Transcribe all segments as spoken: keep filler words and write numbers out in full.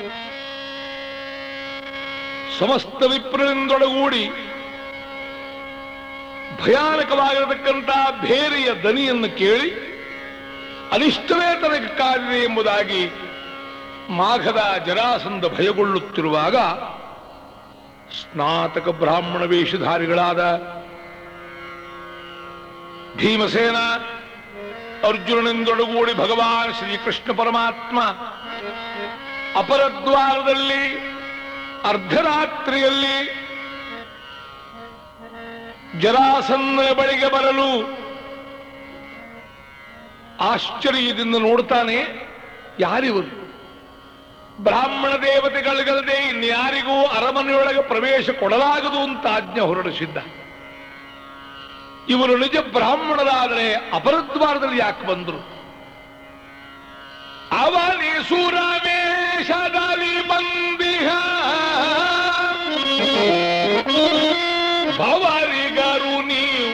ಸಮಸ್ತ ವಿಪ್ರರಿಂದೊಡಗೂಡಿ ಭಯಾನಕವಾಗಿರತಕ್ಕಂಥ ಭೇರಿಯ ದನಿಯನ್ನು ಕೇಳಿ ಅನಿಷ್ಟವೇ ತನಗೆ ಕಾದಿದೆ ಎಂಬುದಾಗಿ ಮಾಘದ ಜರಾಸಂಧ ಭಯಗೊಳ್ಳುತ್ತಿರುವಾಗ ಸ್ನಾತಕ ಬ್ರಾಹ್ಮಣ ವೇಷಧಾರಿಗಳಾದ ಭೀಮಸೇನ ಅರ್ಜುನನಿಂದೊಡಗೂಡಿ ಭಗವಾನ್ ಶ್ರೀಕೃಷ್ಣ ಪರಮಾತ್ಮ ಅಪರದ್ವಾರದಲ್ಲಿ ಅರ್ಧರಾತ್ರಿಯಲ್ಲಿ ಜರಾಸಂಧನ ಬಳಿಗೆ ಬರಲು ಆಶ್ಚರ್ಯದಿಂದ ನೋಡ್ತಾನೆ. ಯಾರಿವರು? ಬ್ರಾಹ್ಮಣ ದೇವತೆಗಳಿಗಲ್ಲದೆ ಇನ್ಯಾರಿಗೂ ಅರಮನೆಯೊಳಗೆ ಪ್ರವೇಶ ಕೊಡಲಾಗದು ಅಂತ ಆಜ್ಞೆ ಹೊರಡಿಸಿದ್ದ. ಇವರು ನಿಜ ಬ್ರಾಹ್ಮಣರಾದರೆ ಅಪರದ್ವಾರದಲ್ಲಿ ಯಾಕೆ ಬಂದರು? ಅವನಿ ಸುರವೇಶದಲ್ಲಿ ಬಂದಿಹ ಭವರಿಗರು ನೀವು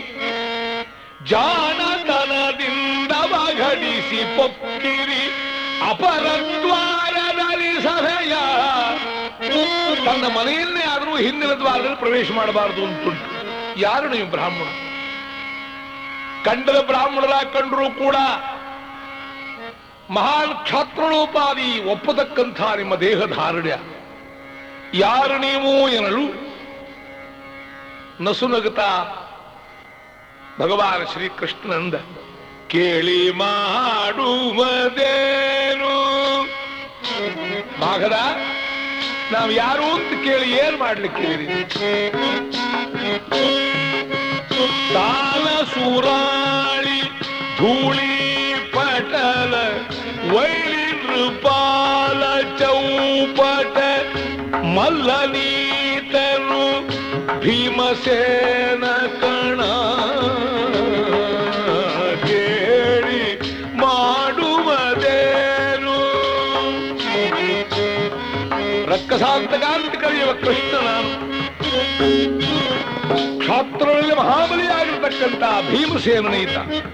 ಜಾಣತನದಿಂದ ಬಗಡಿಸಿ ಪೊಕ್ಕಿರಿ ಅಪರದ್ವಾರದಲ್ಲಿ ಸಭೆಯ. ತನ್ನ ಮನೆಯನ್ನೇ ಆದರೂ ಹಿಂದಿನ ದ್ವಾರದಲ್ಲಿ ಪ್ರವೇಶ ಮಾಡಬಾರದು ಅಂತುಂಟು. ಯಾರು ನೀವು ಬ್ರಾಹ್ಮಣ? ಕಂಡದ ಬ್ರಾಹ್ಮಣರ ಕಂಡರೂ ಕೂಡ ಮಹಾನ್ ಕ್ಷಾತ್ರಳೋಪಾದಿ ಒಪ್ಪತಕ್ಕಂಥ ನಿಮ್ಮ ದೇಹ ಧಾರಣ್ಯ. ಯಾರು ನೀವು ಎನ್ನಲು ನಸುನಗುತ್ತಾ ಭಗವಾನ್ ಶ್ರೀಕೃಷ್ಣನಂದ ಕೇಳಿ ಮಾಡುವುದೇನು? ಮಾಘದ, ನಾವು ಯಾರು ಅಂತ ಕೇಳಿ ಏನ್ ಮಾಡ್ಲಿಕ್ಕೆ ತಾನ ಸೂರಾಳಿ ಧೂಳಿ ಪಟಲ ವೈರಿ ನೃಪಾಲ ಚೌಪಟ ಮಲ್ಲನೀತನು ಭೀಮಸೇನ ಕಣ ಕೇಳಿ ಮಾಡುವುದೇನು? ರಕ್ಕಸಾಂತಕಾಂತ ಕರೆಯುವ ಕೃಷ್ಣ ನಾನು ಕ್ಷಾತ್ರದಲ್ಲಿ ಮಹಾಬಲಿಯಾಗಿರ್ತಕ್ಕಂಥ ಭೀಮಸೇನನೀತ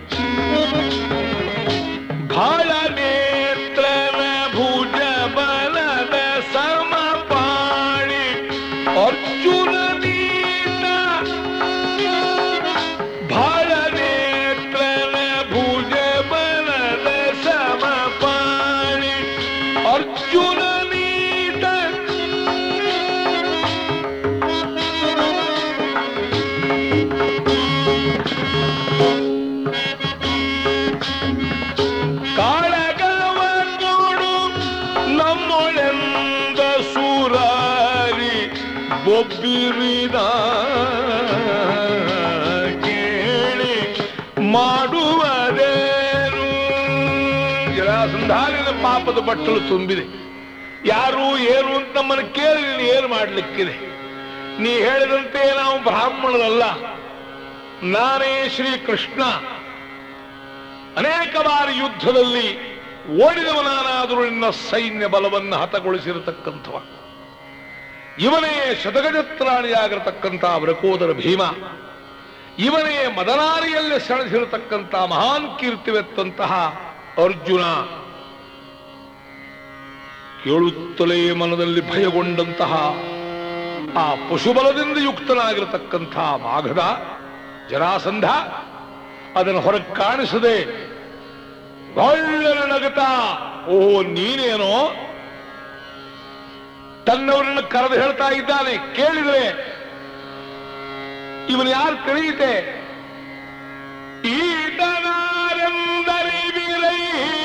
ಬಾಳ ನೇತ್ರನ ಭುಜ ಬಲದ ಸಮಪಾಣಿ ಅರ್ಜುನ ನೀತ. ಬಾಳ ನೇತ್ರನ ಭುಜ ಬಲದ ಸಮಪಾಣಿ ಅರ್ಜುನ ನೀತ. ಒಬ್ಬಿರಿದ ಕೇಳಿ ಮಾಡುವುದೇನು? ಜರಾಸಂಧಾನಿನ ಪಾಪದ ಬಟ್ಟಲು ತುಂಬಿದೆ. ಯಾರು ಏನು ಅಂತ ನಮ್ಮನ್ನು ಕೇಳಿ ನೀನು ಏನು ಮಾಡ್ಲಿಕ್ಕಿದೆ? ನೀ ಹೇಳಿದಂತೆ ನಾವು ಬ್ರಾಹ್ಮಣರಲ್ಲ. ನಾನೇ ಶ್ರೀಕೃಷ್ಣ. ಅನೇಕ ಬಾರಿ ಯುದ್ಧದಲ್ಲಿ ಓಡಿದವನಾನಾದರೂ ನಿನ್ನ ಸೈನ್ಯ ಬಲವನ್ನು ಹತಗೊಳಿಸಿರತಕ್ಕಂಥವ. ಇವನೇ ಶತಗಜತ್ರಾಣಿಯಾಗಿರತಕ್ಕಂಥ ವೃಕೋದರ ಭೀಮ. ಇವನೇ ಮದನಾರಿಯಲ್ಲಿ ಸೆಳೆಸಿರತಕ್ಕಂಥ ಮಹಾನ್ ಕೀರ್ತಿವೆತ್ತಂತಹ ಅರ್ಜುನ. ಕೇಳುತ್ತಲೇ ಮನದಲ್ಲಿ ಭಯಗೊಂಡಂತಹ ಆ ಪಶುಬಲದಿಂದ ಯುಕ್ತನಾಗಿರತಕ್ಕಂಥ ಮಾಘದ ಜರಾಸಂಧ ಅದನ್ನು ಹೊರಗೆ ಕಾಣಿಸದೆ ಒಳ್ಳೆಯ ನಗುತ್ತಾ, ಓ ನೀನೇನೋ ತನ್ನವರನ್ನು ಕರೆದು ಹೇಳ್ತಾ ಇದ್ದಾನೆ. ಕೇಳಿದ್ರೆ ಇವನು ಯಾರು ತಿಳಿಯುತ್ತೆ? ಈತನಾರೆಂದರೆ ವೀರೈ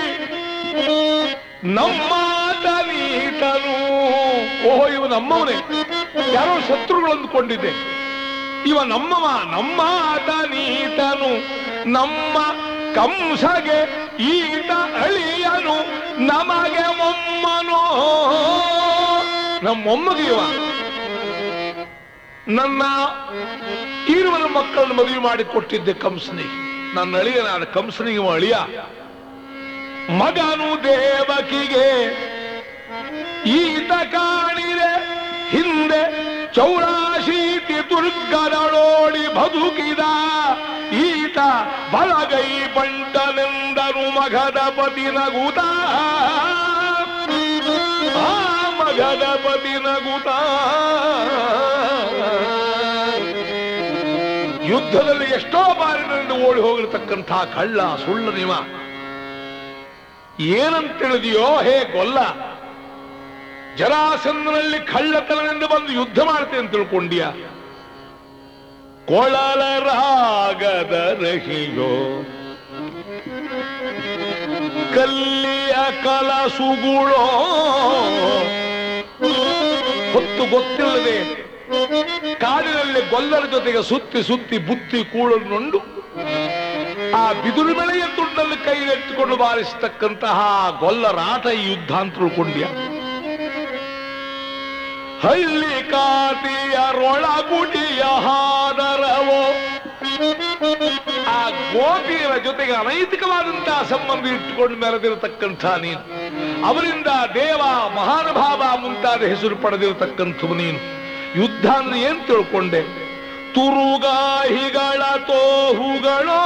ನಮ್ಮಾತನೀತನು. ಓಹೋ, ಇವ ನಮ್ಮವನೇ. ಯಾರೋ ಶತ್ರುಗಳು ಅಂದುಕೊಂಡಿದ್ದೆ. ಇವ ನಮ್ಮವ, ನಮ್ಮಾತನೀತನು. ನಮ್ಮ ಕಂಸಗೆ ಈತ ಅಳಿಯನು, ನಮಗೆ ಮೊಮ್ಮನೋ. ನಮ್ಮೊಮ್ಮಗೆ ಇವ. ನನ್ನ ಈರುವನ ಮಕ್ಕಳನ್ನು ಮದುವೆ ಮಾಡಿ ಕೊಟ್ಟಿದ್ದೆ ಕಂಸನಿಗೆ. ನನ್ನ ಅಳಿಯನಾದ ಕಂಸನಿಗೆ ಅಳಿಯ. ಮಗನು ದೇವಕಿಗೆ ಈತ ಕಾಣಿರೆ ಹಿಂದೆ ಚೌರಾಶೀತಿ ದುರ್ಗದಳೋಡಿ ಬದುಕಿದ. ಈತ ಬಲಗೈ ಬಂಟನೆಂದರು ಮಗದ ಪತಿ ನಗುತ. ಆ ಗಣಪತಿ ನಗುತ್ತ ಯುದ್ಧದಲ್ಲಿ ಎಷ್ಟೋ ಬಾರಿನಿಂದ ಓಡಿ ಹೋಗಿರತಕ್ಕಂಥ ಕಳ್ಳ ಸುಳ್ಳ ನಿವ ಏನಂತ ತಿಳಿದಿಯೋ ಹೇ ಗೊಲ್ಲ, ಜರಾಸಂಧನಲ್ಲಿ ಕಳ್ಳತನದಿಂದ ಬಂದು ಯುದ್ಧ ಮಾಡ್ತೇನೆ ಅಂತ ತಿಳ್ಕೊಂಡಿಯ? ಕೊಳಲ ರಾಗದ ರಹಿಯೋ ಕಲ್ಲಿಯ ಕಲಸುಗುಳೋ ಹೊತ್ತು ಗೊತ್ತಿಲ್ಲದೆ ಕಾಡಿನಲ್ಲಿ ಗೊಲ್ಲರ ಜೊತೆಗೆ ಸುತ್ತಿ ಸುತ್ತಿ ಬುತ್ತಿ ಕೂಳನ್ನುಂಡು ಆ ಬಿದುರು ಬೆಳೆಯ ತುಂಡಲ್ಲಿ ಕೈಗೆತ್ತಿಕೊಂಡು ಬಾರಿಸತಕ್ಕಂತಹ ಗೊಲ್ಲರಾಟ ಈ ಯುದ್ಧ ಅಂತ ತಿಳ್ಕೊಂಡ್ಯ? ಹಳ್ಳಿ ಕಾತಿಯರೊಳಗುಡಿಯ ಹಾದರವೋ ಆ ಗೋಪಿಯರ ಜೊತೆಗೆ ಅನೈತಿಕವಾದಂತಹ ಸಂಬಂಧ ಇಟ್ಟುಕೊಂಡು ಮೆರೆದಿರತಕ್ಕಂಥ ನೀನು, ಅವರಿಂದ ದೇವ ಮಹಾನುಭಾವ ಮುಂತಾದ ಹೆಸರು ಪಡೆದಿರತಕ್ಕಂಥವು ನೀನು. ಯುದ್ಧ ಅಂದ್ರೆ ಏನ್ ತಿಳ್ಕೊಂಡೆ? ತುರುಗಾಹಿಗಳ ತೋಹುಗಳೋ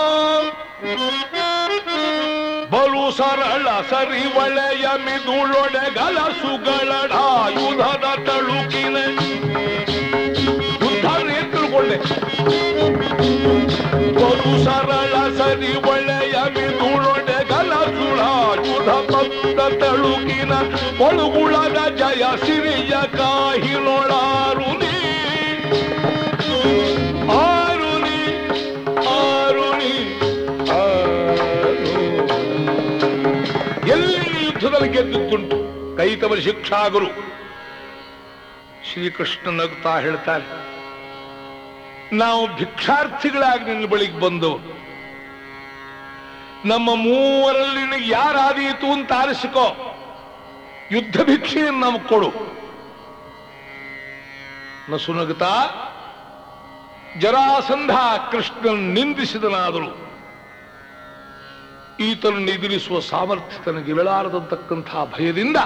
ಬಲು ಸರಳ ಸರಿ ಒಳೆಯ ಮಿದುಳೊಡೆಗಲ ಸುಗಳಾಯುಧದ ತಳುಕಿನ ಯುದ್ಧ ಏನ್ ತಿಳ್ಕೊಂಡೆ? ಬಲು ಸರಳ ಸರಿ ಒಳೆಯ ಮಿದುಳೊಡೆಗಲ ಸುಳಾಯುಧ ಪತ್ತ ತಳುಕಿನ ಒಳುಗುಳದ ಜಯ ಸಿರಿಯ ಕಾಹಿಲೊಳಾರು ನೀ ಆರು ನೀ ಆರು ನೀ ಎಲ್ಲಿ ಯುದ್ಧದಲ್ಲಿ ಗೆದ್ದುಂಟು? ಕೈತವರ ಶಿಕ್ಷಾಗುರು ಶ್ರೀಕೃಷ್ಣ ನಗುತ್ತಾ ಹೇಳ್ತಾರೆ, ನಾವು ಭಿಕ್ಷಾರ್ಥಿಗಳಾಗಿ ನಿನ್ನ ಬಳಿಗೆ ಬಂದು ನಮ್ಮ ಮೂವರಲ್ಲಿ ನಿನಗೆ ಯಾರಾದೀತು ಅಂತ ಆರಿಸಿಕೋ, ಯುದ್ಧ ಭಿಕ್ಷೆಯನ್ನು ನಮಗೆ ಕೊಡು. ನಸುನಗುತ್ತಾ ಜರಾಸಂಧ ಕೃಷ್ಣನ್ ನಿಂದಿಸಿದನಾದರೂ ಈತನನ್ನು ಎದುರಿಸುವ ಸಾಮರ್ಥ್ಯ ತನಗಿರಲಾರದಂತಕ್ಕಂತಹ ಭಯದಿಂದ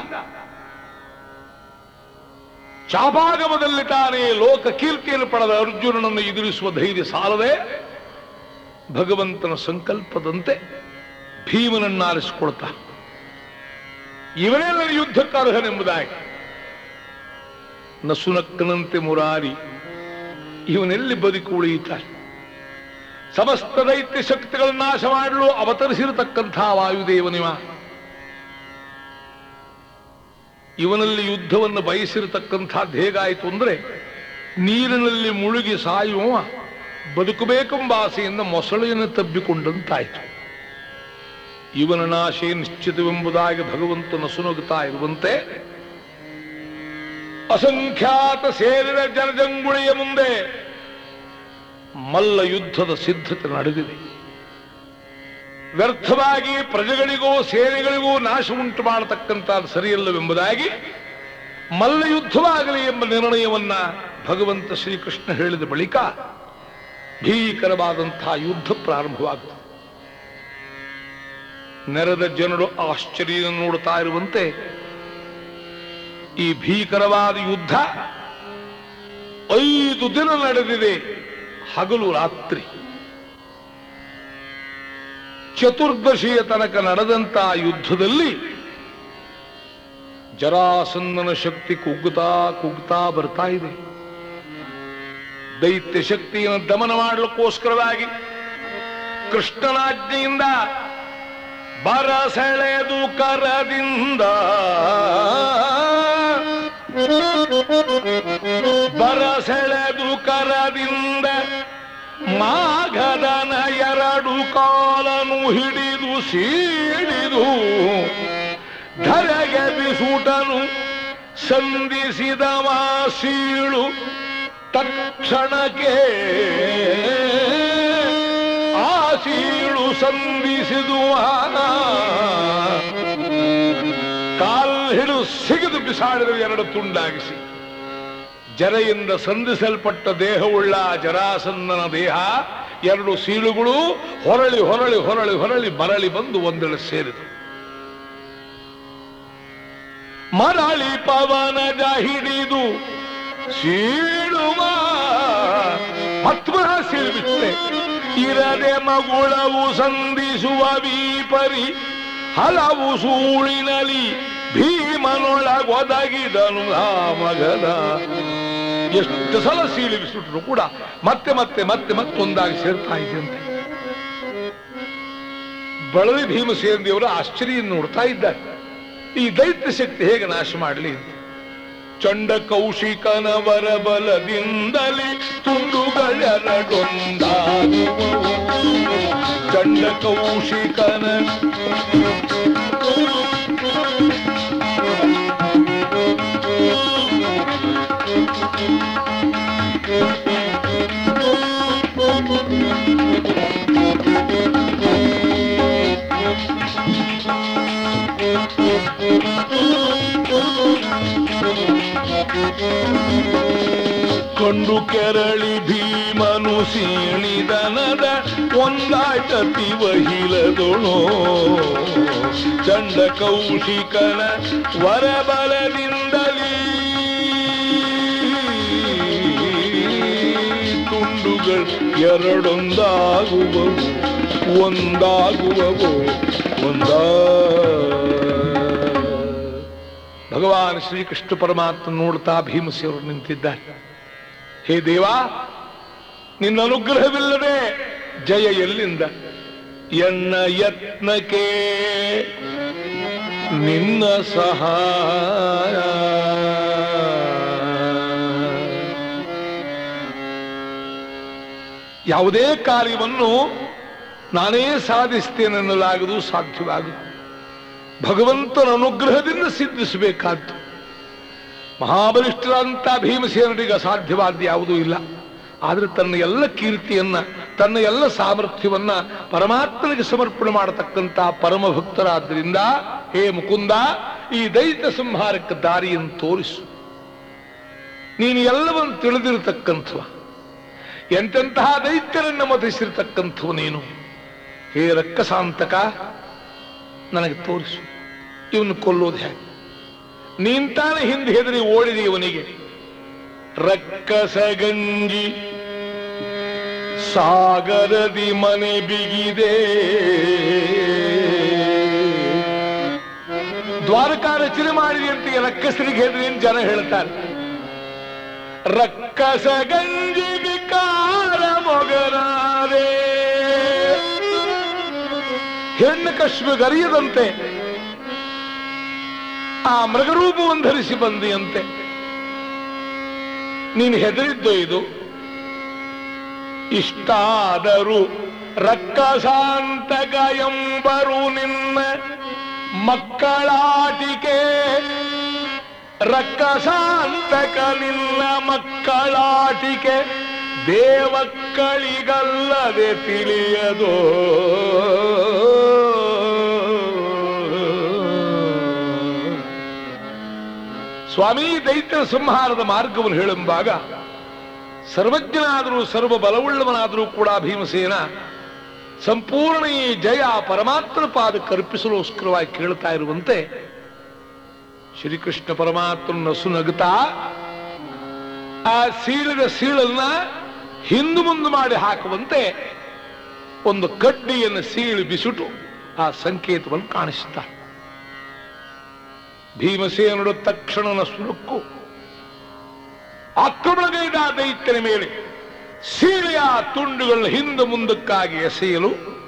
ಚಾಪಾಗಮದಲ್ಲಿ ತಾನೇ ಲೋಕ ಕೀರ್ತಿಯನ್ನು ಪಡೆದ ಅರ್ಜುನನನ್ನು ಎದುರಿಸುವ ಧೈರ್ಯ ಸಾಲದೆ ಭಗವಂತನ ಸಂಕಲ್ಪದಂತೆ ಭೀಮನನ್ನಾರಿಸಿಕೊಳ್ತಾ ಇವನೇ ನನ್ನ ಯುದ್ಧಕ್ಕೆ ಅರ್ಹನೆಂಬುದಾಗಿ ನಸುನಕ್ಕನಂತೆ ಮುರಾರಿ ಇವನೆಲ್ಲಿ ಬದುಕು ಉಳಿಯುತ್ತಾರೆ? ಸಮಸ್ತ ದೈತ್ಯ ಶಕ್ತಿಗಳನ್ನು ನಾಶ ಮಾಡಲು ಅವತರಿಸಿರತಕ್ಕಂಥ ವಾಯುದೇವನಿವ, ಇವನಲ್ಲಿ ಯುದ್ಧವನ್ನು ಬಯಸಿರತಕ್ಕಂಥದ್ದು ಹೇಗಾಯಿತು ಅಂದ್ರೆ ನೀರಿನಲ್ಲಿ ಮುಳುಗಿ ಸಾಯುವ ಬದುಕಬೇಕೆಂಬ ಆಸೆಯಿಂದ ಮೊಸಳೆಯನ್ನು ತಬ್ಬಿಕೊಂಡಂತಾಯಿತು. ಇವನ ನಾಶೇ ನಿಶ್ಚಿತವೆಂಬುದಾಗಿ ಭಗವಂತನ ಸುನಗುತ್ತಾ ಇರುವಂತೆ ಅಸಂಖ್ಯಾತ ಸೇರಿದ ಜನಜಂಗುಳಿಯ ಮುಂದೆ ಮಲ್ಲ ಯುದ್ಧದ ಸಿದ್ಧತೆ ನಡೆದಿದೆ. ವ್ಯರ್ಥವಾಗಿ ಪ್ರಜೆಗಳಿಗೂ ಸೇನೆಗಳಿಗೂ ನಾಶ ಉಂಟು ಮಾಡತಕ್ಕಂಥದ್ದು ಸರಿಯಲ್ಲವೆಂಬುದಾಗಿ ಮಲ್ಲ ಯುದ್ಧವಾಗಲಿ ಎಂಬ ನಿರ್ಣಯವನ್ನ ಭಗವಂತ ಶ್ರೀಕೃಷ್ಣ ಹೇಳಿದ ಬಳಿಕ ಭೀಕರವಾದಂತಹ ಯುದ್ಧ ಪ್ರಾರಂಭವಾಗುತ್ತದೆ. ನೆರೆದ ಜನರು ಆಶ್ಚರ್ಯ ನೋಡುತ್ತಾ ಇರುವಂತೆ ಈ ಭೀಕರವಾದ ಯುದ್ಧ ಐದು ದಿನ ನಡೆದಿದೆ, ಹಗಲು ರಾತ್ರಿ. ಚತುರ್ದಶಿಯ ತನಕ ನಡೆದಂತಹ ಯುದ್ಧದಲ್ಲಿ ಜರಾಸಂಧನ ಶಕ್ತಿ ಕುಗ್ಗುತ್ತಾ ಕುಗ್ಗುತ್ತಾ ಬರ್ತಾ ಇದೆ. ದೈತ್ಯ ಶಕ್ತಿಯನ್ನು ದಮನ ಮಾಡಲಿಕ್ಕೋಸ್ಕರವಾಗಿ ಕೃಷ್ಣನಾಜ್ಞೆಯಿಂದ ಬರಸೆಳೆದು ಕರದಿಂದ ಬರಸೆಳೆದು ಕರದಿಂದ ಮಾಘದನ ಎರಡು ಕಾಲನು ಹಿಡಿದು ಸೀಳಿದು ಧರೆಗೆ ಬಿಸುಟನು ಸಂಧಿಸಿದವ ಸೀಳು ತಕ್ಷಣಕ್ಕೆ ಆ ಸೀಳು ಸಂಧಿಸಿದುವ ಕಾಲ್ ಹಿಡಿದು ಸಿಗಿದು ಬಿಸಾಡಿದ ಎರಡು ತುಂಡಾಗಿಸಿ ಜರೆಯಿಂದ ಸಂಧಿಸಲ್ಪಟ್ಟ ದೇಹವುಳ್ಳ ಜರಾಸಂಧನ ದೇಹ ಎರಡು ಸೀಳುಗಳು ಹೊರಳಿ ಹೊರಳಿ ಹೊರಳಿ ಹೊರಳಿ ಮರಳಿ ಬಂದು ಒಂದೆಡೆ ಸೇರಿತು. ಮರಳಿ ಪವನಜ ಹಿಡಿದು ಸೀಳುವ ಪದ್ಮ ಸೀಳುಬಿಟ್ಟೆ ಇರದೆ ಮಗುಳವು ಸಂಧಿಸುವ ವೀಪರಿ ಹಲವು ಸೂಳಿನಲಿ ಭೀಮನೊಳಗೊದಗಿದನು ಆ ಮಗನ. ಎಷ್ಟು ಸಲ ಸೀಳಿಬಿಸಿಟ್ರು ಕೂಡ ಮತ್ತೆ ಮತ್ತೆ ಮತ್ತೆ ಮತ್ತೊಂದಾಗಿ ಸೇರ್ತಾ ಇದೆಯಂತೆ. ಬಳಲಿ ಭೀಮಸೇನ ದೇವರು ಆಶ್ಚರ್ಯ ನೋಡ್ತಾ ಇದ್ದಾರೆ. ಈ ದೈತ್ಯ ಶಕ್ತಿ ಹೇಗೆ ನಾಶ ಮಾಡಲಿ? ಚಂಡ ಕೌಶಿಕನ ವರಬಲದಿಂದಲೇ ತುಂಡುಗಳೆರಡೊಂದಾಗುವ. ಚಂಡ ಕೌಶಿಕನ ಕಂಡು ಕೆರಳಿ ಭೀಮನು ಸೀಳಿದನದ ಒಂದಾಟತಿ ವಹಿಲದೊಣೋ. ಚಂಡ ಕೌಶಿಕನ ವರಬಲದಿಂದಲೀ ತುಂಡುಗಳು ಎರಡೊಂದಾಗುವವು ಒಂದಾಗುವವು ಒಂದಾ. ಭಗವಾನ್ ಶ್ರೀಕೃಷ್ಣ ಪರಮಾತ್ಮ ನೋಡ್ತಾ ಭೀಮಸೇನರು ನಿಂತಿದ್ದಾರೆ. ಹೇ ದೇವಾ, ನಿನ್ನ ಅನುಗ್ರಹವಿಲ್ಲದೆ ಜಯ ಎಲ್ಲಿಂದ? ಎನ್ನ ಯತ್ನಕ್ಕೆ ನಿನ್ನ ಸಹಾಯ. ಯಾವುದೇ ಕಾರ್ಯವನ್ನು ನಾನೇ ಸಾಧಿಸ್ತೇನೆನ್ನಲಾಗದು, ಸಾಧ್ಯವಾಗದು. ಭಗವಂತನ ಅನುಗ್ರಹದಿಂದ ಸಿದ್ಧಿಸಬೇಕಾದ್ದು. ಮಹಾಬಲಿಷ್ಠರಂತ ಭೀಮಸೇನರಿಗೆ ಅಸಾಧ್ಯವಾದ ಯಾವುದೂ ಇಲ್ಲ. ಆದರೆ ತನ್ನ ಎಲ್ಲ ಕೀರ್ತಿಯನ್ನ, ತನ್ನ ಎಲ್ಲ ಸಾಮರ್ಥ್ಯವನ್ನ ಪರಮಾತ್ಮನಿಗೆ ಸಮರ್ಪಣೆ ಮಾಡತಕ್ಕಂಥ ಪರಮ ಭಕ್ತರಾದ್ರಿಂದ, ಹೇ ಮುಕುಂದ, ಈ ದೈತ್ಯ ಸಂಹಾರಕ್ಕೆ ದಾರಿಯನ್ನು ತೋರಿಸು. ನೀನು ಎಲ್ಲವನ್ನು ತಿಳಿದಿರತಕ್ಕಂಥವ, ಎಂತೆಂತಹ ದೈತ್ಯರನ್ನು ಮತಿಸಿರ್ತಕ್ಕಂಥವು ನೀನು. ಹೇ ರಕ್ಕಸಾಂತಕ, ನನಗೆ ತೋರಿಸು, ಇವನು ಕೊಲ್ಲೋದು ಹೇಗೆ? ನೀಂತಾನೆ ಹಿಂದೆ ಹೆದರಿ ಓಡಿದೆ ಇವನಿಗೆ. ರಕ್ಕಸ ಗಂಜಿ ಸಾಗರದಿ ಮನೆ ಬಿಗಿದೆ. ದ್ವಾರಕಾ ರಚನೆ ಮಾಡಿದೆ ಅಂತ ರಕ್ಕಸರಿಗೆ ಹೆದರಿ ಅಂತ ಜನ ಹೇಳ್ತಾರೆ. ರಕ್ಕಸ ಗಂಜಿ ವಿಕಾರ ಮೊಗರಾದೆ. ಹೆಣ್ಣು ಕಶ್ಮಗರಿಯದಂತೆ ಆ ಮೃಗರೂಪವನ್ನು ಧರಿಸಿ ಬಂದಿಯಂತೆ. ನೀನು ಹೆದರಿದ್ದು ಇದು. ಇಷ್ಟಾದರೂ ರಕ್ಕಸಾಂತಕ ಎಂಬರು ನಿನ್ನ ಮಕ್ಕಳಾಟಿಕೆ. ರಕ್ಕಸಾಂತಕ ನಿನ್ನ ಮಕ್ಕಳಾಟಿಕೆ ದೇವಕ್ಕಳಿಗಲ್ಲದೆ ತಿಳಿಯದೋ. ಸ್ವಾಮಿ, ದೈತ್ಯ ಸಂಹಾರದ ಮಾರ್ಗವನ್ನು ಹೇಳೆಂಬಾಗ ಸರ್ವಜ್ಞನಾದರೂ ಸರ್ವ ಬಲವುಳ್ಳವನಾದರೂ ಕೂಡ ಭೀಮಸೇನ ಸಂಪೂರ್ಣ ಈ ಜಯ ಪರಮಾತ್ಮ ಪಾದ ಕರ್ಪಿಸಲೋಸ್ಕರವಾಗಿ ಕೇಳ್ತಾ ಇರುವಂತೆ ಶ್ರೀಕೃಷ್ಣ ಪರಮಾತ್ಮನ ಸುನಗುತ್ತಾ ಆ ಸೀಳಿದ ಸೀಳನ್ನ ಹಿಂದು ಮುಂದೆ ಮಾಡಿ ಹಾಕುವಂತೆ ಒಂದು ಕಡ್ಡಿಯನ್ನು ಸೀಳಿ ಬಿಸುಟು ಆ ಸಂಕೇತವನ್ನು ಕಾಣಿಸುತ್ತಾರೆ. ಭೀಮಸೇನರು ತಕ್ಷಣನ ಸುರುಕ್ಕು ಆಕ್ರಮಣಗೈದ ದೈತ್ಯನ ಮೇಲೆ ಸೀಳೆಯ ತುಂಡುಗಳ ಹಿಂದೆ ಮುಂದಕ್ಕಾಗಿ ಎಸೆಯಲು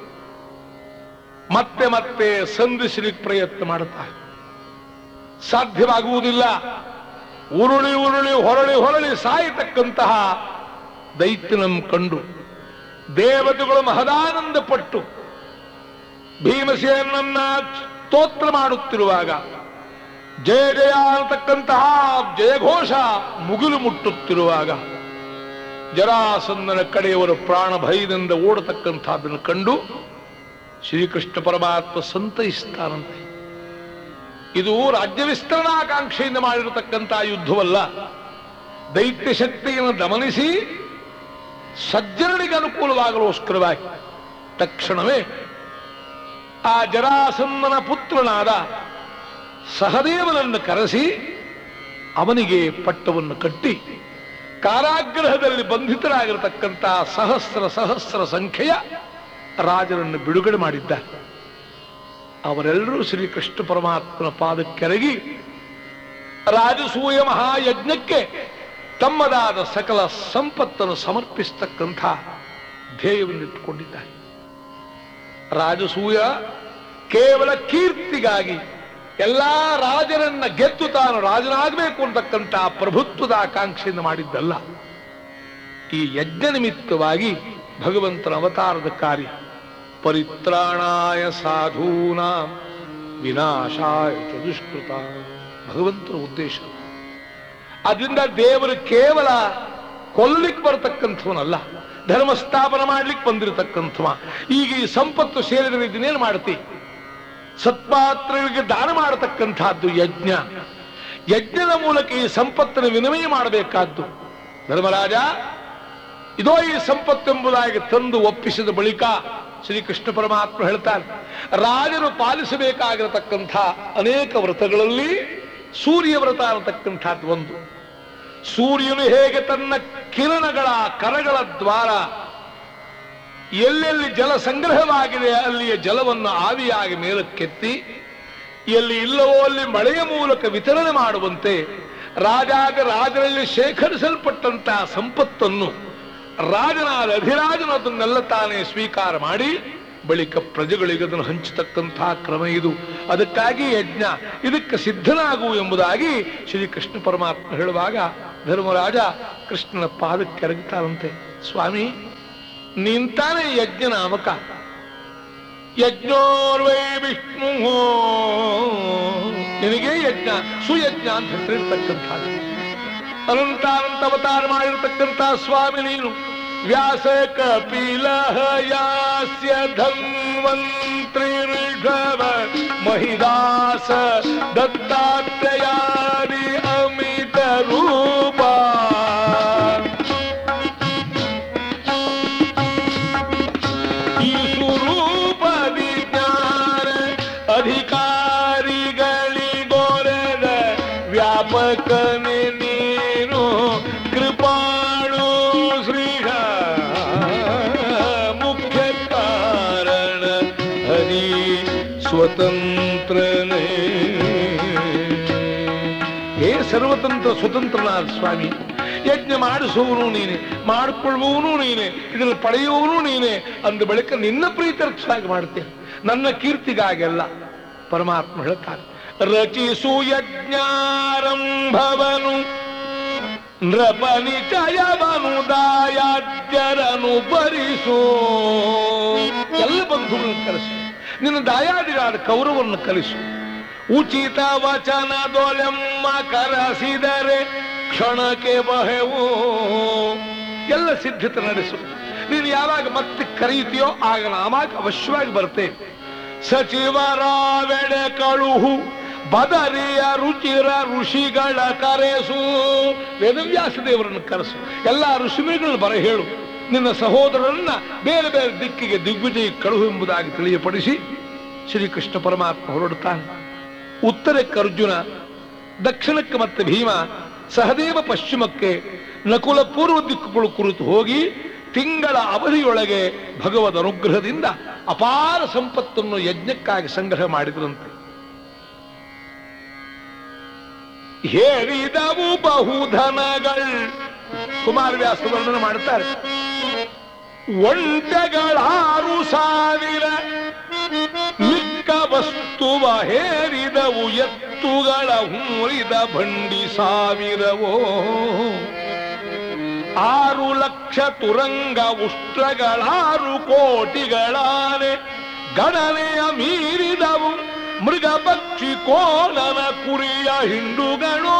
ಮತ್ತೆ ಮತ್ತೆ ಸಂಧಿಸಲಿಕ್ಕೆ ಪ್ರಯತ್ನ ಮಾಡುತ್ತಾರೆ. ಸಾಧ್ಯವಾಗುವುದಿಲ್ಲ. ಉರುಳಿ ಉರುಳಿ ಹೊರಳಿ ಹೊರಳಿ ಸಾಯತಕ್ಕಂತಹ ದೈತ್ಯನನ್ನು ಕಂಡು ದೇವತೆಗಳು ಮಹದಾನಂದ ಪಟ್ಟು ಭೀಮಸೇನನ್ನ ಸ್ತೋತ್ರ ಮಾಡುತ್ತಿರುವಾಗ ಜಯ ಜಯ ಅನ್ನತಕ್ಕಂತಹ ಜಯಘೋಷ ಮುಗಿಲು ಮುಟ್ಟುತ್ತಿರುವಾಗ ಜರಾಸಂದನ ಕಡೆಯವರು ಪ್ರಾಣ ಭಯದಿಂದ ಓಡತಕ್ಕಂಥದ್ದನ್ನು ಕಂಡು ಶ್ರೀಕೃಷ್ಣ ಪರಮಾತ್ಮ ಸಂತೈಸ್ತಾನಂತೆ. ಇದು ರಾಜ್ಯ ವಿಸ್ತರಣಾಕಾಂಕ್ಷೆಯಿಂದ ಮಾಡಿರತಕ್ಕಂತಹ ಯುದ್ಧವಲ್ಲ. ದೈತ್ಯ ಶಕ್ತಿಯನ್ನು ದಮನಿಸಿ ಸಜ್ಜನರಿಗೆ ಅನುಕೂಲವಾಗಲೋಸ್ಕರವಾಗಿ ತಕ್ಷಣವೇ ಆ ಜರಾಸಂದನ ಪುತ್ರನಾದ ಸಹದೇವನನ್ನು ಕರೆಸಿ ಅವನಿಗೆ ಪಟ್ಟವನ್ನು ಕಟ್ಟಿ ಕಾರಾಗೃಹದಲ್ಲಿ ಬಂಧಿತರಾಗಿರತಕ್ಕಂತಹ ಸಹಸ್ರ ಸಹಸ್ರ ಸಂಖ್ಯೆಯ ರಾಜರನ್ನು ಬಿಡುಗಡೆ ಮಾಡಿದ್ದಾರೆ. ಅವರೆಲ್ಲರೂ ಶ್ರೀಕೃಷ್ಣ ಪರಮಾತ್ಮನ ಪಾದಕ್ಕೆರಗಿ ರಾಜಸೂಯ ಮಹಾಯಜ್ಞಕ್ಕೆ ತಮ್ಮದಾದ ಸಕಲ ಸಂಪತ್ತನ್ನು ಸಮರ್ಪಿಸತಕ್ಕಂಥ ಧ್ಯೇಯವನ್ನಿಟ್ಟುಕೊಂಡಿದ್ದಾರೆ. ರಾಜಸೂಯ ಕೇವಲ ಕೀರ್ತಿಗಾಗಿ ಎಲ್ಲಾ ರಾಜರನ್ನ ಗೆದ್ದು ತಾನು ರಾಜನಾಗಬೇಕು ಅಂತಕ್ಕಂಥ ಪ್ರಭುತ್ವದ ಆಕಾಂಕ್ಷೆಯಿಂದ ಮಾಡಿದ್ದಲ್ಲ. ಈ ಯಜ್ಞ ನಿಮಿತ್ತವಾಗಿ ಭಗವಂತನ ಅವತಾರದ ಕಾರ್ಯ. ಪರಿತ್ರಾಣಾಯ ಸಾಧೂನಾಂ ವಿನಾಶಾಯ ಚ ದುಷ್ಕೃತಾಂ, ಭಗವಂತನ ಉದ್ದೇಶ. ಅದರಿಂದ ದೇವರು ಕೇವಲ ಕೊಲ್ಲಿಕ್ಕೆ ಬರತಕ್ಕಂಥವನಲ್ಲ, ಧರ್ಮ ಸ್ಥಾಪನೆ ಮಾಡ್ಲಿಕ್ಕೆ ಬಂದಿರತಕ್ಕಂಥವ. ಈಗ ಈ ಸಂಪತ್ತು ಸೇರಿದರೆ ಇದನ್ನೇನು ಮಾಡ್ತಿ? ಸತ್ಪಾತ್ರಗಳಿಗೆ ದಾನ ಮಾಡತಕ್ಕಂಥದ್ದು ಯಜ್ಞ. ಯಜ್ಞದ ಮೂಲಕ ಈ ಸಂಪತ್ತನ್ನು ವಿನಿಮಯ ಮಾಡಬೇಕಾದ್ದು. ಧರ್ಮರಾಜ, ಇದೋ ಈ ಸಂಪತ್ತೆಂಬುದಾಗಿ ತಂದು ಒಪ್ಪಿಸಿದ ಬಳಿಕ ಶ್ರೀಕೃಷ್ಣ ಪರಮಾತ್ಮ ಹೇಳ್ತಾನೆ, ರಾಜರು ಪಾಲಿಸಬೇಕಾಗಿರತಕ್ಕಂಥ ಅನೇಕ ವ್ರತಗಳಲ್ಲಿ ಸೂರ್ಯ ವ್ರತ ಅನ್ನತಕ್ಕಂಥದ್ದು ಒಂದು. ಸೂರ್ಯನು ಹೇಗೆ ತನ್ನ ಕಿರಣಗಳ ಕರಗಳ ದ್ವಾರ ಎಲ್ಲೆಲ್ಲಿ ಜಲ ಸಂಗ್ರಹವಾಗಿದೆ ಅಲ್ಲಿಯ ಜಲವನ್ನು ಆವಿಯಾಗಿ ಮೇಲಕ್ಕೆತ್ತಿ, ಎಲ್ಲಿ ಇಲ್ಲವೋ ಅಲ್ಲಿ ಮಳೆಯ ಮೂಲಕ ವಿತರಣೆ ಮಾಡುವಂತೆ ರಾಜಾಗ ರಾಜರಲ್ಲಿ ಶೇಖರಿಸಲ್ಪಟ್ಟಂತಹ ಸಂಪತ್ತನ್ನು ರಾಜನಾದ ಅಧಿರಾಜನದನ್ನೆಲ್ಲ ತಾನೇ ಸ್ವೀಕಾರ ಮಾಡಿ ಬಳಿಕ ಪ್ರಜೆಗಳಿಗೆ ಅದನ್ನು ಹಂಚತಕ್ಕಂತಹ ಕ್ರಮ ಇದು. ಅದಕ್ಕಾಗಿ ಯಜ್ಞ, ಇದಕ್ಕೆ ಸಿದ್ಧನಾಗು ಎಂಬುದಾಗಿ ಶ್ರೀಕೃಷ್ಣ ಪರಮಾತ್ಮ ಹೇಳುವಾಗ ಧರ್ಮರಾಜ ಕೃಷ್ಣನ ಪಾದಕ್ಕೆ ಎರಗುತ್ತಾರಂತೆ. ಸ್ವಾಮಿ, ನಿಂತಾನೆ ಯಜ್ಞ ನಾಮಕ. ಯಜ್ಞೋರ್ವೈ ವಿಷ್ಣು, ನಿನಗೆ ಯಜ್ಞ, ಸುಯಜ್ಞ ಅಂತ ಹೆಸರಿರ್ತಕ್ಕಂಥ ಅನಂತಾನಂತ ಅವತಾರ ಮಾಡಿರ್ತಕ್ಕಂಥ ಸ್ವಾಮಿ ನೀನು. ವ್ಯಾಸ ಕಪಿಲ ಯಾಸ್ಯ ಧನ್ವಂತ್ರಿ ಋಷಭ ಮಹಿದಾಸ ದತ್ತಾತ್ರೇಯಾದಿ ಅಮಿತ ರೂಪ. ಈ ಸ್ವರೂಪ ವಿಜ್ಞಾನ ಅಧಿಕಾರಿಗಳಿಗೊರೆದ ವ್ಯಾಪಕನೇ ನೀನು, ಕೃಪಾಳು ಶ್ರೀಹ ಮುಖ್ಯ ಕಾರಣ ಹರಿ ಸ್ವತಂತ್ರನೇ. ಹೇ ಸರ್ವತಂತ್ರ ಸ್ವತಂತ್ರನಾದ ಸ್ವಾಮಿ, ಯಜ್ಞ ಮಾಡಿಸುವವನು ನೀನೆ, ಮಾಡಿಕೊಳ್ಳುವವನು ನೀನೆ, ಇದನ್ನು ಪಡೆಯುವವನು ನೀನೆ. ಅಂದ ಬಳಿಕ ನಿನ್ನ ಪ್ರೀತ್ಯರ್ಥವಾಗಿ ಮಾಡ್ತೇನೆ, ನನ್ನ ಕೀರ್ತಿಗಾಗೆಲ್ಲ. ಪರಮಾತ್ಮ ಹೇಳ್ತಾರೆ, ರಚಿಸು ಯಜ್ಞಾರಂಭವನು ನೃಪನಿಚಯವನು ದಾಯಾದ್ಯರನು ಭರಿಸು. ಎಲ್ಲ ಬಂಧುಗಳನ್ನು ಕಲಿಸು, ನಿನ್ನ ದಾಯಾದಿಗಾದ ಕೌರವನ್ನು ಕಲಿಸು. ಉಚಿತ ವಚನದೊಲೆಮ್ಮ ಕರೆಸಿದರೆ ಕ್ಷಣಕ್ಕೆ ಬಹೆವು. ಎಲ್ಲ ಸಿದ್ಧತೆ ನಡೆಸು. ನೀನು ಯಾವಾಗ ಮತ್ತೆ ಕರೆಯುತ್ತೀಯೋ ಆಗ ನಾಮಾಗ ಅವಶ್ಯವಾಗಿ ಬರ್ತೇನೆ. ಸಚಿವರಾವೆಡೆ ಕಳುಹು ಬದರಿಯ ರುಚಿರ ಋಷಿಗಳ ಕರೆಸು. ವೇದವ್ಯಾಸ ದೇವರನ್ನು ಕರೆಸು, ಎಲ್ಲ ಋಷಿಮಿಗಳನ್ನು ಬರ ಹೇಳು. ನಿನ್ನ ಸಹೋದರರನ್ನ ಬೇರೆ ಬೇರೆ ದಿಕ್ಕಿಗೆ ದಿಗ್ವಿಜಯ ಕಳುಹು ಎಂಬುದಾಗಿ ತಿಳಿಯಪಡಿಸಿ ಶ್ರೀಕೃಷ್ಣ ಪರಮಾತ್ಮ ಹೊರಡುತ್ತಾನೆ. ಉತ್ತರಕ್ಕೆ ಅರ್ಜುನ, ದಕ್ಷಿಣಕ್ಕೆ ಮತ್ತೆ ಭೀಮ, ಸಹದೇವ ಪಶ್ಚಿಮಕ್ಕೆ, ನಕುಲ ಪೂರ್ವ ದಿಕ್ಕುಗಳು ಕುರಿತು ಹೋಗಿ ತಿಂಗಳ ಅವಧಿಯೊಳಗೆ ಭಗವದ್ ಅನುಗ್ರಹದಿಂದ ಅಪಾರ ಸಂಪತ್ತನ್ನು ಯಜ್ಞಕ್ಕಾಗಿ ಸಂಗ್ರಹ ಮಾಡಿದ್ರಂತೆ. ಹೇರಿದವು ಬಹುಧನಗಳು. ಕುಮಾರವ್ಯಾಸ ವರ್ಣನೆ ಮಾಡುತ್ತಾರೆ. ಒಂಟೆಗಳಾರು ಸಾವಿರ ಮಿಕ್ಕ ವಸ್ತುವ ಹೇರಿದವು, ಎತ್ತುಗಳ ಹೂರಿದ ಬಂಡಿ ಸಾವಿರವೋ. ಆರು ಲಕ್ಷ ತುರಂಗ ಉಷ್ಟ್ರಗಳಾರು ಕೋಟಿಗಳಾನೆ ಗಣನೆಯ ಮೀರಿದವು, ಮೃಗ ಪಕ್ಷಿ ಕೋಲನ ಕುರಿಯ ಹಿಂಡುಗಳು.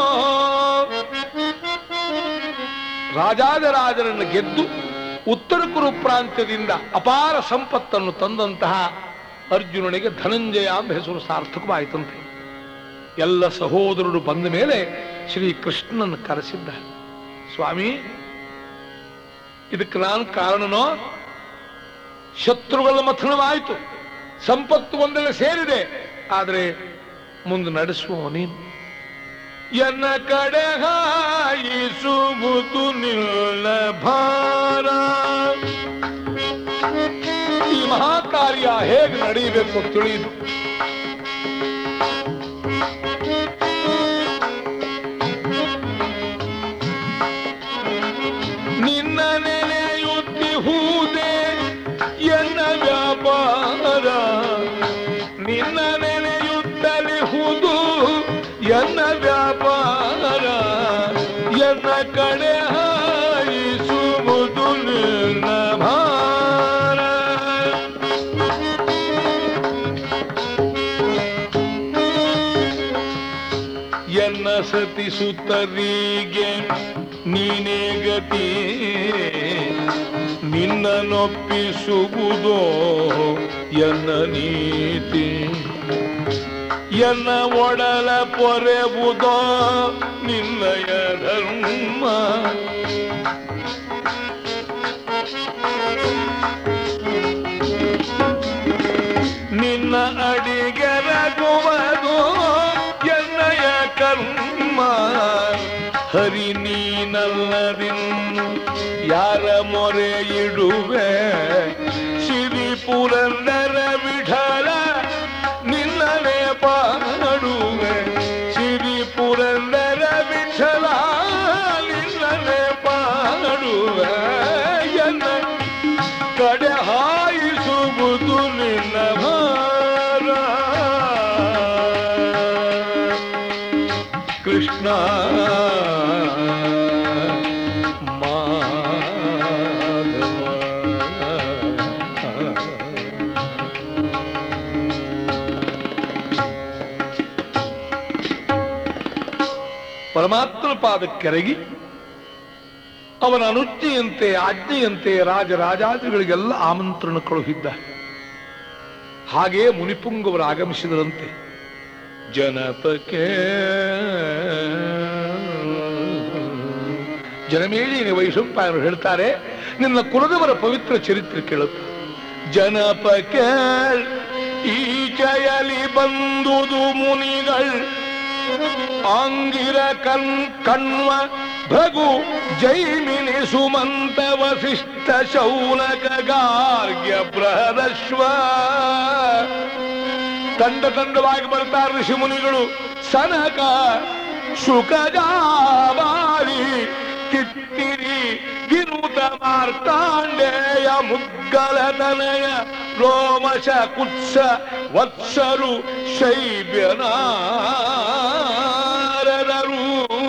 ರಾಜಾದರಾಜರನ್ನು ಗೆದ್ದು ಉತ್ತರ ಕುರು ಪ್ರಾಂತ್ಯದಿಂದ ಅಪಾರ ಸಂಪತ್ತನ್ನು ತಂದಂತಹ ಅರ್ಜುನನಿಗೆ ಧನಂಜಯ ಎಂಬ ಹೆಸರು ಸಾರ್ಥಕವಾಯಿತಂತೆ. ಎಲ್ಲ ಸಹೋದರರು ಬಂದ ಮೇಲೆ ಶ್ರೀಕೃಷ್ಣನನ್ನು ಕರೆಸಿದ್ದಾರೆ. ಸ್ವಾಮಿ, ಇದಕ್ಕೆ ನಾನು ಕಾರಣನೋ? ಶತ್ರುಗಳ ಮಥನವಾಯಿತು, ಸಂಪತ್ತು ಒಂದೆಡೆ ಸೇರಿದೆ, ಆದರೆ ಮುಂದೆ ನಡೆಸುವ ನೀನು. ಎನ್ನ ಕಡೆ ಹಾಯಿಸುವುದು ನಿಲ್ಲ ಭಾರ. ಈ ಮಹಾಕಾರ್ಯ ಹೇಗೆ ನಡೆಯಬೇಕು ತಿಳಿಯಿತು. ನಿನ್ನ ನೆನೆಯುತ್ತಿಹುದೇ ಎನ್ನ ವ್ಯಾಪಾರ, ನಿನ್ನ ನೆನೆಯುತ್ತಲಿಹುದು ಎನ್ನ ವ್ಯಾಪಾರ, ಎನ್ನ ಕಡೆ ಹಾಯಿಸುವುದು ನಿನ್ನ ಭಾರ. ಎನ್ನ ಸತಿಸುತ್ತರಿಗೆ ನೀನೇ ಗತಿ, ನಿನ್ನನೊಪ್ಪಿಸುವುದೋ ಎನ್ನ ನೀತಿ, ಎನ್ನ ಒಡಲ ಪೊರೆವುದೋ ನಿನ್ನಯ ಧರ್ಮ. ನಿನ್ನ ಅಡಿಗೆರಗುವುದು ಎನ್ನಯ ಕರ್ಮ. ಹರಿ ನೀನಲ್ಲದಿನ್ನು ಯಾರ ಮೊರೆ ಇಡುವೆ, ಸಿರಿ ಪುರಂದರ ವಿಠಲ ನಿನ್ನನೇ ಪಾಡುವೆ, ಸಿರಿ ಪುರಂದರ ವಿಠಲ ನಿನ್ನನೇ ಪಾಡುವೆ. ಎನ್ನ ಕಡೆ ಹಾಯಿಸುವುದು ನಿನ್ನ ಭಾರ. ಕೃಷ್ಣ ಪರಮಾತ್ಮನ ಪಾದಕ್ಕೆರಗಿ ಅವನ ಅನುಜ್ಞೆಯಂತೆ ಆಜ್ಞೆಯಂತೆ ರಾಜರಾಜಾದಿಗಳಿಗೆಲ್ಲ ಆಮಂತ್ರಣ ಕಳುಹಿದ್ದ. ಹಾಗೆಯೇ ಮುನಿಪುಂಗವರು ಆಗಮಿಸಿದರಂತೆ. ಜನಪಕ್ಕೆ ಜನಮೇಳಿನ ವೈಶಂಪಾಯನರು ಹೇಳ್ತಾರೆ, ನಿನ್ನ ಕುಲದವರ ಪವಿತ್ರ ಚರಿತ್ರೆ ಕೇಳುತ್ತ. ಜನಪಕ್ಕೆ ಈಚೆಯಲಿ ಬಂದುದು ಮುನಿಗಳು, ಆಂಗಿರ ಕಣ್ ಕಣ್ವ ಭಗು ಜೈಮಿನಿ ಸುಮಂತ ವಸಿಷ್ಠ ಶೌನಕ ಗಾರ್ಗ್ಯ ಬೃಹದಶ್ವ. ತಂಡ ತಂಡವಾಗಿ ಬರ್ತಾರೆ ಋಷಿ ಮುನಿಗಳು. ಸನಕ ಶುಕಜಾಬಾರಿ ಕಿತ್ತಿರಿ ಗಿರುತ ಮಾರ್ತಾಂಡೇಯ ಮುಗ್ಗಲ ತನಯ ರೋಮಶ ಕುತ್ಸ ವತ್ಸರು ಶೈಬ್ಯನಾರದರು.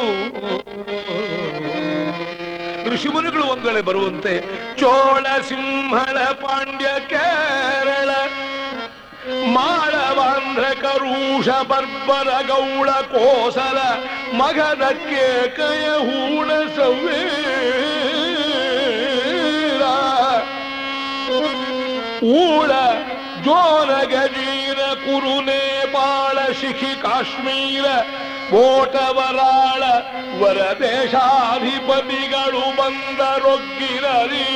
ಋಷಿಮುನಿಗಳು ಒಂದಳೆ ಬರುವಂತೆ ಚೋಳ ಸಿಂಹಳ ಪಾಂಡ್ಯ ಕೇರಳ ಮಾಳವಾಂಧ್ರ ಕರುಷ ಬರ್ಬರ ಗೌಳ ಕೋಸಲ ಮಗಧ ಕೇಕಯ ಹೂಣ ಸವ್ವೇರ ಊಳ ಜೋರ ಗಜೀರ ಕುರು ನೇಪಾಳ ಶಿಖಿ ಕಾಶ್ಮೀರ ಓಟವರಾಳ ವರದೇಶಾಧಿಪತಿಗಳು ಬಂದರೊಗ್ಗಿರರಿ.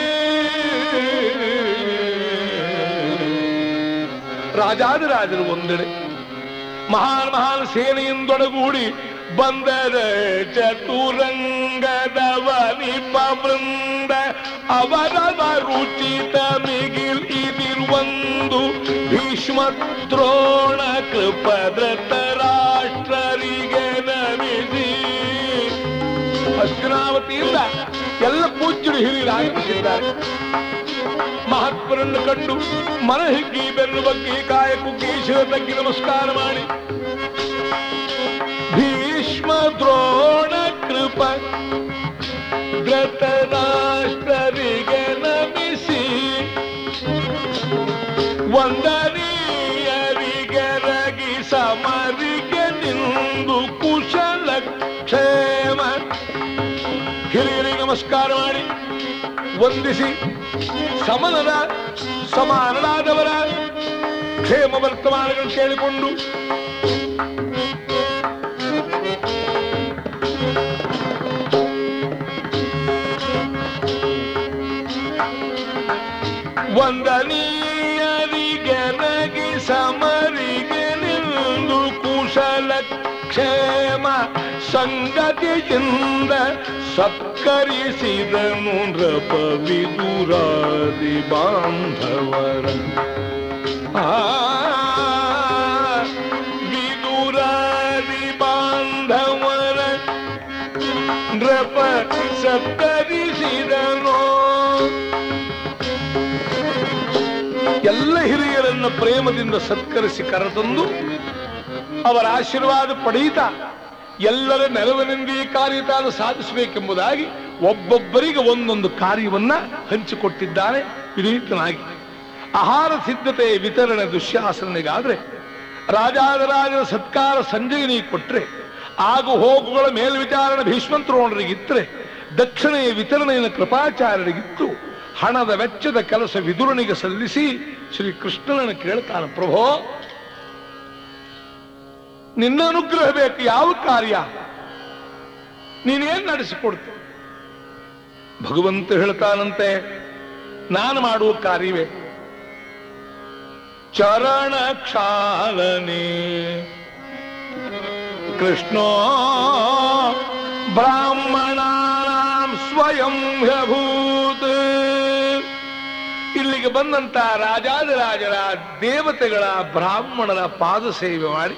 ರಾಜಾದಿರಾಜರು ಒಂದೆಡೆ ಮಹಾನ್ ಮಹಾನ್ ಸೇನೆಯಿಂದೊಡಗೂಡಿ ಬಂದರೆ ಚತುರಂಗದವನಿಪ ವೃಂದ ಅವರವ ರುಚಿತ ಮಿಗಿಲ್ ಇದಿರುವಂದು ಭೀಷ್ಮ ದ್ರೋಣ ಕೃಪದೃತ ರಾಷ್ಟ್ರರಿಗೆ ನಮಿಸಿ. ಹಸ್ತಿನಾವತಿಯಿಂದ ಎಲ್ಲ ಪೂಜ್ಯರು ಹಿರಿಯರಾಗಿದ್ದಾರೆ. ಮಹಾತ್ಮರನ್ನು ಕಂಡು ಮನ ಹಿಗ್ಗಿ ಬೆನ್ನು ಬಗ್ಗಿ ಕಾಯ ಕುಗ್ಗಿ ಶಿರ ತಗ್ಗಿ ನಮಸ್ಕಾರ ಮಾಡಿ ಭೀಷ್ಮ ದ್ರೋಣ ಕೃಪ ಧೃತರಾಷ್ಟ್ರರಿಗೆ ನಮಿಸಿ ವಂದನೀಯರಿಗೆ ರಗಿ ಸಮರಿಗೆ ನಿಂದು ಕುಶಲ ಕ್ಷೇಮ ಹಿರಿಯರಿಗೆ ನಮಸ್ಕಾರ ಮಾಡಿ ವಂದಿಸಿ ಸಮನದ ಸಮಾನರಾದವರ ಕ್ಷೇಮ ವರ್ತಮಾನಗಳನ್ನು ಕೇಳಿಕೊಂಡು ವಂದನೀಯರಿಗೆ ನಗಿ ಸಮರಿಗೆ ನಿಂದು ಕುಶಲ ಕ್ಷೇಮ ಸಂಗತಿಯಿಂದ ಸತ್ಕರಿಸಿದನು ನೃಪ ವಿದುರಾದಿ ಬಾಂಧವರ. ಆ ವಿದುರಾದಿ ಬಾಂಧವರ ನೃಪ ಸತ್ಕರಿಸಿದನು. ಎಲ್ಲ ಹಿರಿಯರನ್ನು ಪ್ರೇಮದಿಂದ ಸತ್ಕರಿಸಿ ಕರೆತಂದು ಅವರ ಆಶೀರ್ವಾದ ಪಡೆಯುತ್ತಾ ಎಲ್ಲರ ನೆರವಿನಿಂದ ಈ ಕಾರ್ಯ ತಾನು ಸಾಧಿಸಬೇಕೆಂಬುದಾಗಿ ಒಬ್ಬೊಬ್ಬರಿಗೆ ಒಂದೊಂದು ಕಾರ್ಯವನ್ನ ಹಂಚಿಕೊಟ್ಟಿದ್ದಾನೆ ವಿನೀತನಾಗಿ. ಆಹಾರ ಸಿದ್ಧತೆ ವಿತರಣೆ ದುಶ್ಯಾಸನೆಗಾದ್ರೆ ರಾಜಾದರಾಜರ ಸತ್ಕಾರ ಸಂಜಯನಿ ಕೊಟ್ರೆ, ಆಗು ಹೋಗುಗಳ ಮೇಲ್ವಿಚಾರಣೆ ಭೀಷ್ಮಂತ್ರೋಣರಿಗಿತ್ತರೆ, ದಕ್ಷಿಣೆಯ ವಿತರಣೆಯನ್ನು ಕೃಪಾಚಾರ್ಯರಿಗಿತ್ತು, ಹಣದ ವೆಚ್ಚದ ಕೆಲಸ ವಿದುರನಿಗೆ ಸಲ್ಲಿಸಿ ಶ್ರೀ ಕೃಷ್ಣನನ್ನು ಕೇಳ್ತಾನೆ, ಪ್ರಭೋ ನಿನ್ನ ಅನುಗ್ರಹ ಬೇಕು, ಯಾವ ಕಾರ್ಯ ನೀನೇನ್ ನಡೆಸಿಕೊಡ್ತಿ? ಭಗವಂತ ಹೇಳ್ತಾನಂತೆ, ನಾನು ಮಾಡುವ ಕಾರ್ಯವೇ ಚರಣ ಕ್ಷಾಲನೆ. ಕೃಷ್ಣ ಬ್ರಾಹ್ಮಣಾನಾಂ ಸ್ವಯಂ ಹಭೂತ್. ಇಲ್ಲಿಗೆ ಬಂದಂತ ರಾಜಾದಿರಾಜರ ದೇವತೆಗಳ ಬ್ರಾಹ್ಮಣರ ಪಾದ ಸೇವೆ ಮಾಡಿ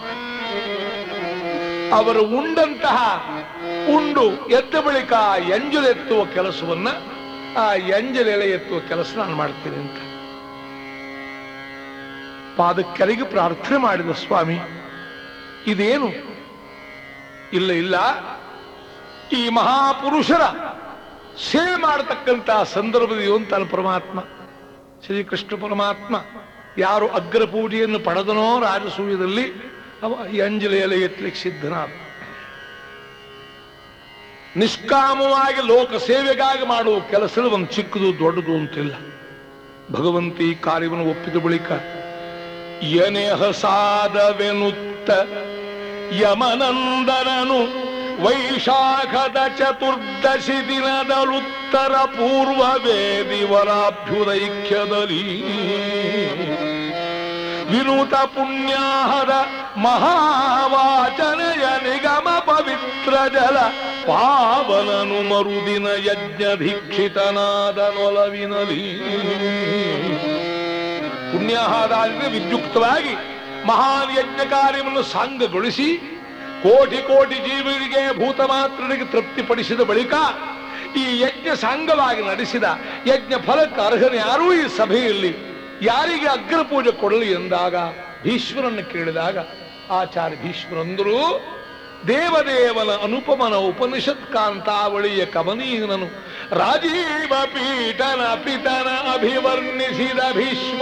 ಅವರು ಉಂಡಂತಹ ಉಂಡು ಎದ್ದ ಬಳಿಕ ಎಂಜಲೆತ್ತುವ ಕೆಲಸವನ್ನ, ಆ ಎಂಜಲೆಲೆ ಎತ್ತುವ ಕೆಲಸ ನಾನು ಮಾಡ್ತೀನಿ ಅಂತ ಪಾದಕ್ಕೆರೆಗೆ ಪ್ರಾರ್ಥನೆ ಮಾಡಿದ. ಸ್ವಾಮಿ ಇದೇನು? ಇಲ್ಲ ಇಲ್ಲ, ಈ ಮಹಾಪುರುಷರ ಸೇವೆ ಮಾಡತಕ್ಕಂತಹ ಸಂದರ್ಭದಲ್ಲಿ ಅಂತಾನೆ ಪರಮಾತ್ಮ ಶ್ರೀಕೃಷ್ಣ ಪರಮಾತ್ಮ. ಯಾರು ಅಗ್ರ ಪೂಜೆಯನ್ನು ಪಡೆದನೋ ರಾಜಸೂಯದಲ್ಲಿ ಅವ ಈ ಅಂಜಲಿ ಎಲೆ ಎತ್ತಲಿಕ್ಕೆ ಸಿದ್ಧನಾದ. ನಿಷ್ಕಾಮವಾಗಿ ಲೋಕ ಸೇವೆಗಾಗಿ ಮಾಡುವ ಕೆಲಸ ಒಂದು ಚಿಕ್ಕದು ದೊಡ್ಡದು ಅಂತಿಲ್ಲ. ಭಗವಂತ ಈ ಕಾರ್ಯವನ್ನು ಒಪ್ಪಿದ ಬಳಿಕ ಯನೇಹ ಸಾಧವೆನುತ್ತ ಯಮನಂದನನು ವೈಶಾಖದ ಚತುರ್ದಶಿ ದಿನದಲುತ್ತರ ಪೂರ್ವ ವೇದಿವರಾಭ್ಯುದೈಕ್ಯದಲ್ಲಿ ವಿನೂತ ಪುಣ್ಯಾಹದ ಮಹಾವಾಚನೆಯ ನಿಗಮ ಪವಿತ್ರ ಜಲ ಪಾವನನು ಮರುದಿನ ಯಜ್ಞ ದೀಕ್ಷಿತನಾದ ನೊಲವಿನಲಿ. ಪುಣ್ಯಾಹಾದಾದ್ರೆ ವಿದ್ಯುಕ್ತವಾಗಿ ಮಹಾನ್ ಯಜ್ಞ ಕಾರ್ಯವನ್ನು ಸಾಂಗಗೊಳಿಸಿ ಕೋಟಿ ಕೋಟಿ ಜೀವರಿಗೆ ಭೂತ ಮಾತ್ರರಿಗೆ ತೃಪ್ತಿಪಡಿಸಿದ ಬಳಿಕ ಈ ಯಜ್ಞ ಸಾಂಗವಾಗಿ ನಡೆಸಿದ ಯಜ್ಞ ಫಲಕ್ಕೆ ಅರ್ಹನೆ ಯಾರೂ ಈ ಸಭೆಯಲ್ಲಿ ಯಾರಿಗೆ ಅಗ್ರ ಪೂಜೆ ಕೊಡಲಿ ಎಂದಾಗ ಭೀಷ್ಮರನ್ನು ಕೇಳಿದಾಗ ಆಚಾರ್ಯ ಭೀಷ್ಮರಂದರು, ದೇವದೇವನ ಅನುಪಮನ ಉಪನಿಷತ್ ಕಾಂತಾವಳಿಯ ಕಮನೀಯನನು ರಾಜೀವ ಪೀಠನ ಪಿತನ ಅಭಿವರ್ಣಿಸಿದ ಭೀಷ್ಮ.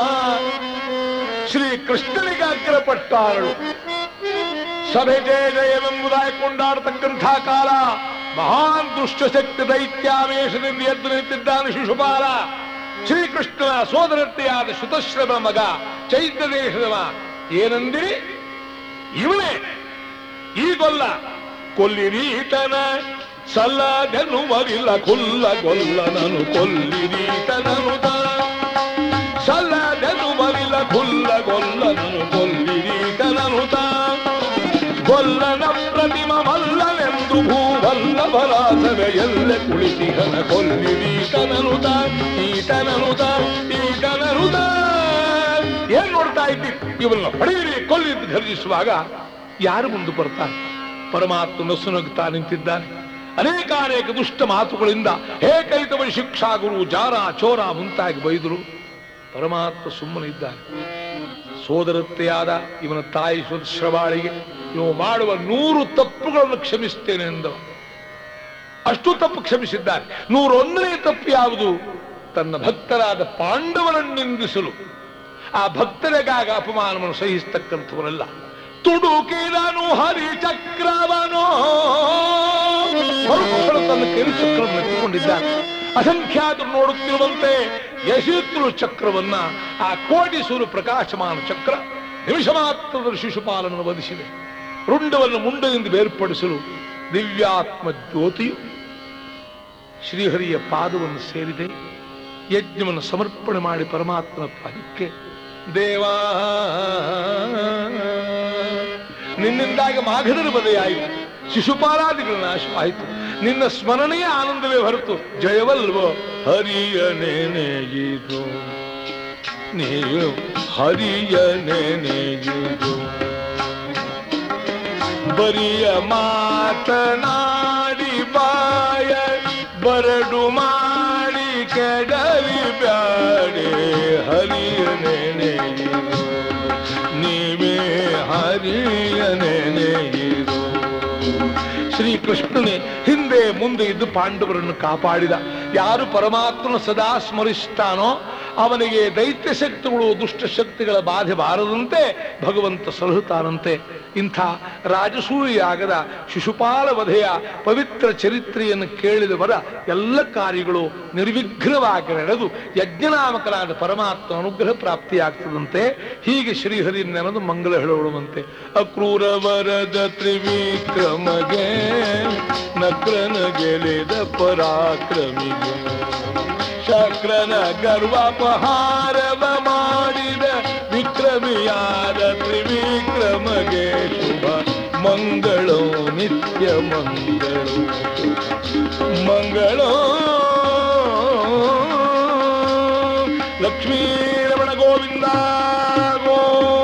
ಶ್ರೀ ಕೃಷ್ಣನಿಗೆ ಅಗ್ರಪಟ್ಟಾರಳು. ಸಭೆ ಜಯ ಜಯವೆಂಬುದಾಗಿ ಕೊಂಡಾಡತಕ್ಕಂಥ ಕಾಲ ಮಹಾನ್ ದುಷ್ಟಶಕ್ತಿ ದೈತ್ಯಾವೇಶದಿಂದ ಎದ್ದು ನಿಂತಿದ್ದಾನೆ ಶಿಶುಪಾಲ. ಶ್ರೀಕೃಷ್ಣನ ಸೋದರತೆಯಾದ ಶುತಶ್ರಮ ಮಗ ಚೈತ್ಯ ದೇಶದವ. ಏನಂದಿರಿ? ಇವನೇ ಈಗೊಲ್ಲ ಕೊಲ್ಲಿರೀತನ ಸಲ್ಲದೆನ್ನುವರಿಲ್ಲ ಕುಲ್ಲ ಗೊಲ್ಲನನು ಕೊಲ್ಲಿರೀತನನು ಸಲ್ಲದೆನ್ನುವರಿಲ್ಲ ಕುಲ್ಲ ಗೊಲ್ಲನನು ಕೊಲ್ಲಿರೀತನನು ಗೊಲ್ಲನ ಪ್ರತಿಮ ಮಲ್ಲನೆಂದು ಭೂವಲ್ಲಭರಾಸವೆ ಎಲ್ಲ ಕುಳಿತಿಹನ ಕೊಲ್ಲಿರೀತನನುತ ಈತನನುತ ಈತನನುತ. ಏನ್ ನೋಡ್ತಾ ಇದ್ದಿ? ಇವನ್ನ ಹೊಡೆಯಿರಿ ಕೊಲ್ಲಿ ಘರ್ಜಿಸುವಾಗ ಯಾರು ಮುಂದೆ ಬರ್ತಾರೆ? ಪರಮಾತ್ಮ ನಸುನಗ್ತಾ ನಿಂತಿದ್ದಾನೆ. ಅನೇಕಾನೇಕ ದುಷ್ಟ ಮಾತುಗಳಿಂದ ಹೇ ಕೈತವ ಶಿಕ್ಷಾ ಗುರು ಜಾರ ಚೋರ ಮುಂತಾಗಿ ಬೈದರು. ಪರಮಾತ್ಮ ಸುಮ್ಮನೆ ಇದ್ದಾನೆ. ಸೋದರತ್ತೆಯಾದ ಇವನ ತಾಯಿ ಶ್ರವಾಳಿಗೆ ಇವು ಮಾಡುವ ನೂರು ತಪ್ಪುಗಳನ್ನು ಕ್ಷಮಿಸ್ತೇನೆ ಎಂದವ. ಅಷ್ಟು ತಪ್ಪು ಕ್ಷಮಿಸಿದ್ದಾರೆ. ನೂರೊಂದನೇ ತಪ್ಪು ಯಾವುದು? ತನ್ನ ಭಕ್ತರಾದ ಪಾಂಡವರನ್ನು ನಿಂದಿಸಲು. ಆ ಭಕ್ತರಿಗಾಗ ಅಪಮಾನವನ್ನು ಸಹಿಸತಕ್ಕಂಥವರಲ್ಲ. ತುಡುಕಿದನು ಹರಿಚಕ್ರವನೋ, ತನ್ನ ಕೆರು ಚಕ್ರವನ್ನು ಎತ್ತಿಕೊಂಡಿದ್ದಾನೆ. ಅಸಂಖ್ಯಾತರು ನೋಡುತ್ತಿರುವಂತೆ ಯಶಿತ್ರು ಚಕ್ರವನ್ನ, ಆ ಕೋಟಿಸೂರು ಪ್ರಕಾಶಮಾನ ಚಕ್ರ ನಿಮಿಷ ಮಾತ್ರದ ಶಿಶುಪಾಲನನ್ನು ವಧಿಸಿದೆ. ರುಂಡವನ್ನು ಮುಂಡದಿಂದ ಬೇರ್ಪಡಿಸಲು ದಿವ್ಯಾತ್ಮ ಜ್ಯೋತಿಯು ಶ್ರೀಹರಿಯ ಪಾದವನ್ನು ಸೇರಿದೆ. ಯಜ್ಞವನ್ನು ಸಮರ್ಪಣೆ ಮಾಡಿ ಪರಮಾತ್ಮನ ಪಾದಕ್ಕೆ, ದೇವಾ ನಿನ್ನಿಂದಾಗಿ ಮಾಘದಲ್ಲಿ ಬದೆಯಾಯಿತು, ಶಿಶುಪಾಲಾದಿಗಳ ನಾಶವಾಯಿತು. ನಿನ್ನ ಸ್ಮರಣೆಯ ಆನಂದವೇ ಹೊರತು ಜಯವಲ್ವೋ ಹರಿಯ ನೆನೆಯಿದು, ನೀವು ಹರಿಯ ನೆನೆಯಿದು. ಬರಿಯ ಮಾತನಾಡಿ ಬಾಯ ಬರಡು ಮಾಡಿ ಕೆಡವಿ ಬ್ಯಾಡೆ ಹರಿಯ ನೆನೆಯಿರು, ನೀವೇ ಹರಿಯ ನೆನೆಯಿರು. ಶ್ರೀಕೃಷ್ಣನೇ ಹಿಂದೆ ಮುಂದೆ ಇದ್ದು ಪಾಂಡವರನ್ನು ಕಾಪಾಡಿದ. ಯಾರು ಪರಮಾತ್ಮನ ಸದಾ ಸ್ಮರಿಸ್ತಾನೋ ಅವನಿಗೆ ದೈತ್ಯ ಶಕ್ತಿಗಳು ದುಷ್ಟ ಶಕ್ತಿಗಳ ಬಾಧೆ ಬಾರದಂತೆ ಭಗವಂತ ಸಲಹುತ್ತಾನಂತೆ. ಇಂಥ ರಾಜಸೂಯಾಗದ ಶಿಶುಪಾಲ ವಧೆಯ ಪವಿತ್ರ ಚರಿತ್ರೆಯನ್ನು ಕೇಳಿದವರ ಎಲ್ಲ ಕಾರ್ಯಗಳು ನಿರ್ವಿಘ್ನವಾಗಿ ನಡೆದು ಯಜ್ಞನಾಮಕನಾದ ಪರಮಾತ್ಮ ಅನುಗ್ರಹ ಪ್ರಾಪ್ತಿಯಾಗ್ತದಂತೆ. ಹೀಗೆ ಶ್ರೀಹರಿ ನೆನೆದು ಮಂಗಲ ಹೇಳುವಂತೆ. ಅಕ್ರೂರ ವರದ ತ್ರಿವಿಕ್ರಮಗೆ ನಕ್ರನ ಗೆಲೆದ ಪರಾಕ್ರಮಿಗೆ, ಶಕ್ರನ ಗರ್ವಾಪಹಾರವ ಮಾಡಿದ ವಿಕ್ರಮಿಯಾದ ತ್ರಿವಿಕ್ರಮಗೆ ಶುಭ ಮಂಗಳೋ ನಿತ್ಯ ಮಂಗಳೋ ಮಂಗಳೋ. ಲಕ್ಷ್ಮೀ ರಮಣ ಗೋವಿಂದ ಗೋ